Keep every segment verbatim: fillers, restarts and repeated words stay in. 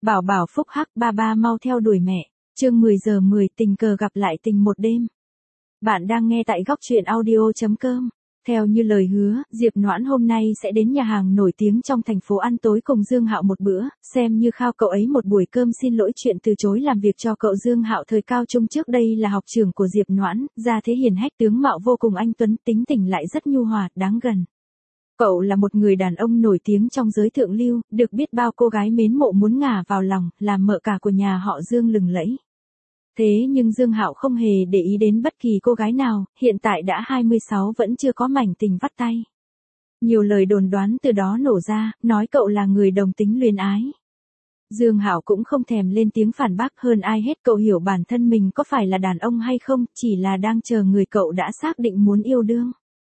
Bảo bảo phúc hắc, ba ba mau theo đuổi mẹ. Chương mười giờ mười, tình cờ gặp lại tình một đêm. Bạn đang nghe tại góc truyện audio chấm com. Theo như lời hứa, Diệp Noãn hôm nay sẽ đến nhà hàng nổi tiếng trong thành phố ăn tối cùng Dương Hạo một bữa, xem như khao cậu ấy một buổi cơm xin lỗi chuyện từ chối làm việc cho cậu. Dương Hạo thời cao trung trước đây là học trưởng của Diệp Noãn, gia thế hiền hách, tướng mạo vô cùng anh tuấn, tính tình lại rất nhu hòa, đáng gần. Cậu là một người đàn ông nổi tiếng trong giới thượng lưu, được biết bao cô gái mến mộ muốn ngả vào lòng, làm mợ cả của nhà họ Dương lừng lẫy. Thế nhưng Dương Hạo không hề để ý đến bất kỳ cô gái nào, hiện tại đã hai mươi sáu vẫn chưa có mảnh tình vắt tay. Nhiều lời đồn đoán từ đó nổ ra, nói cậu là người đồng tính luyến ái. Dương Hạo cũng không thèm lên tiếng phản bác, hơn ai hết cậu hiểu bản thân mình có phải là đàn ông hay không, chỉ là đang chờ người cậu đã xác định muốn yêu đương.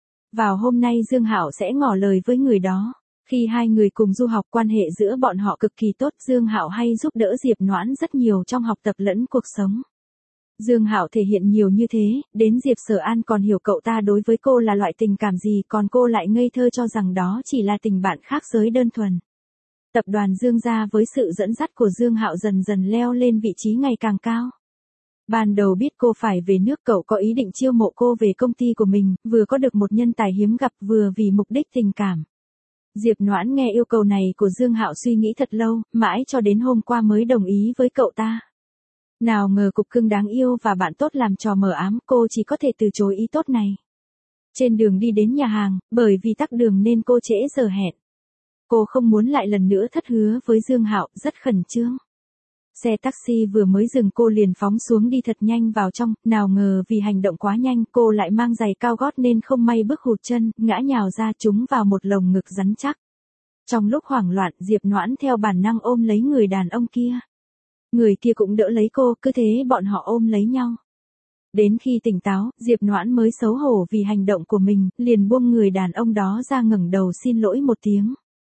Vào hôm nay Dương Hạo sẽ ngỏ lời với người đó. Khi hai người cùng du học, quan hệ giữa bọn họ cực kỳ tốt, Dương Hạo hay giúp đỡ Diệp Noãn rất nhiều trong học tập lẫn cuộc sống. Dương Hạo thể hiện nhiều như thế, đến Diệp Sở An còn hiểu cậu ta đối với cô là loại tình cảm gì, còn cô lại ngây thơ cho rằng đó chỉ là tình bạn khác giới đơn thuần. Tập đoàn Dương gia với sự dẫn dắt của Dương Hạo dần dần leo lên vị trí ngày càng cao. Ban đầu biết cô phải về nước, cậu có ý định chiêu mộ cô về công ty của mình, vừa có được một nhân tài hiếm gặp, vừa vì mục đích tình cảm. Diệp Noãn nghe yêu cầu này của Dương Hạo suy nghĩ thật lâu, mãi cho đến hôm qua mới đồng ý với cậu ta. Nào ngờ cục cưng đáng yêu và bạn tốt làm trò mờ ám, cô chỉ có thể từ chối ý tốt này. Trên đường đi đến nhà hàng, bởi vì tắc đường nên cô trễ giờ hẹn. Cô không muốn lại lần nữa thất hứa với Dương Hạo, rất khẩn trương. Xe taxi vừa mới dừng cô liền phóng xuống đi thật nhanh vào trong, nào ngờ vì hành động quá nhanh cô lại mang giày cao gót nên không may bước hụt chân, ngã nhào ra trúng vào một lồng ngực rắn chắc. Trong lúc hoảng loạn, Diệp Noãn theo bản năng ôm lấy người đàn ông kia. Người kia cũng đỡ lấy cô, cứ thế bọn họ ôm lấy nhau. Đến khi tỉnh táo, Diệp Noãn mới xấu hổ vì hành động của mình, liền buông người đàn ông đó ra, ngẩng đầu xin lỗi một tiếng.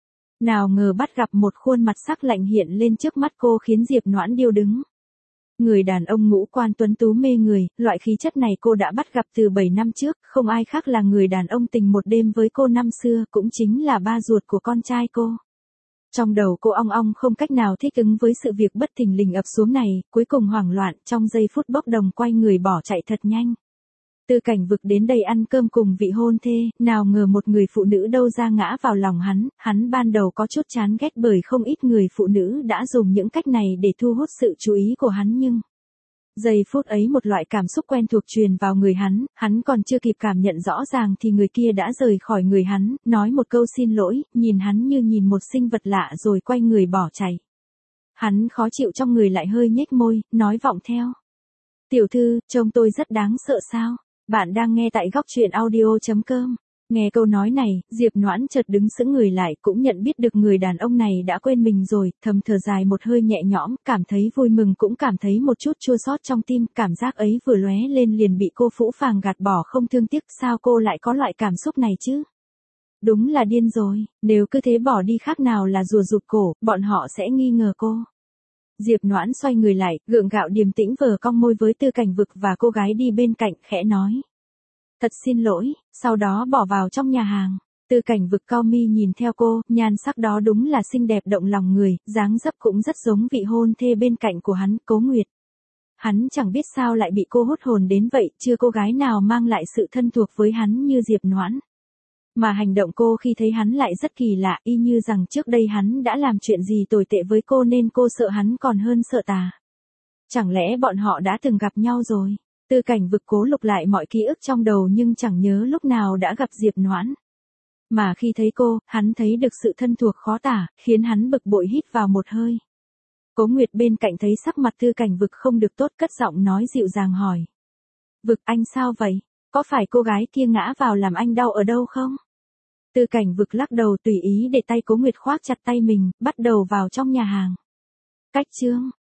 Nào ngờ bắt gặp một khuôn mặt sắc lạnh hiện lên trước mắt cô khiến Diệp Noãn điêu đứng. Người đàn ông ngũ quan tuấn tú mê người, loại khí chất này cô đã bắt gặp từ bảy năm trước, không ai khác là người đàn ông tình một đêm với cô năm xưa, cũng chính là ba ruột của con trai cô. Trong đầu cô ong ong không cách nào thích ứng với sự việc bất thình lình ập xuống này, cuối cùng hoảng loạn, trong giây phút bốc đồng quay người bỏ chạy thật nhanh. Từ Cảnh Vực đến đây ăn cơm cùng vị hôn thê, nào ngờ một người phụ nữ đâu ra ngã vào lòng hắn, hắn ban đầu có chút chán ghét bởi không ít người phụ nữ đã dùng những cách này để thu hút sự chú ý của hắn, nhưng giây phút ấy một loại cảm xúc quen thuộc truyền vào người hắn, hắn còn chưa kịp cảm nhận rõ ràng thì người kia đã rời khỏi người hắn, nói một câu xin lỗi, nhìn hắn như nhìn một sinh vật lạ rồi quay người bỏ chạy. Hắn khó chịu trong người lại hơi nhếch môi, nói vọng theo. Tiểu thư, trông tôi rất đáng sợ sao? Bạn đang nghe tại góc truyện audio chấm com. Nghe câu nói này, Diệp Noãn chợt đứng sững người lại, cũng nhận biết được người đàn ông này đã quên mình rồi, thầm thở dài một hơi nhẹ nhõm, cảm thấy vui mừng cũng cảm thấy một chút chua xót trong tim, cảm giác ấy vừa lóe lên liền bị cô phũ phàng gạt bỏ không thương tiếc, sao cô lại có loại cảm xúc này chứ? Đúng là điên rồi, nếu cứ thế bỏ đi khác nào là rùa rụt cổ, bọn họ sẽ nghi ngờ cô. Diệp Noãn xoay người lại, gượng gạo điềm tĩnh vờ cong môi với Tư Cảnh Vực và cô gái đi bên cạnh, khẽ nói. Thật xin lỗi, sau đó bỏ vào trong nhà hàng. Tư Cảnh Vực cau mi nhìn theo cô, nhan sắc đó đúng là xinh đẹp động lòng người, dáng dấp cũng rất giống vị hôn thê bên cạnh của hắn, Cố Nguyệt. Hắn chẳng biết sao lại bị cô hút hồn đến vậy, chưa cô gái nào mang lại sự thân thuộc với hắn như Diệp Noãn. Mà hành động cô khi thấy hắn lại rất kỳ lạ, y như rằng trước đây hắn đã làm chuyện gì tồi tệ với cô nên cô sợ hắn còn hơn sợ tà. Chẳng lẽ bọn họ đã từng gặp nhau rồi? Tư Cảnh Vực cố lục lại mọi ký ức trong đầu nhưng chẳng nhớ lúc nào đã gặp Diệp Noãn. Mà khi thấy cô, hắn thấy được sự thân thuộc khó tả, khiến hắn bực bội hít vào một hơi. Cố Nguyệt bên cạnh thấy sắc mặt Tư Cảnh Vực không được tốt, cất giọng nói dịu dàng hỏi. Vực, anh sao vậy? Có phải cô gái kia ngã vào làm anh đau ở đâu không? Tư Cảnh Vực lắc đầu tùy ý để tay Cố Nguyệt khoác chặt tay mình, bắt đầu vào trong nhà hàng. Cách chương,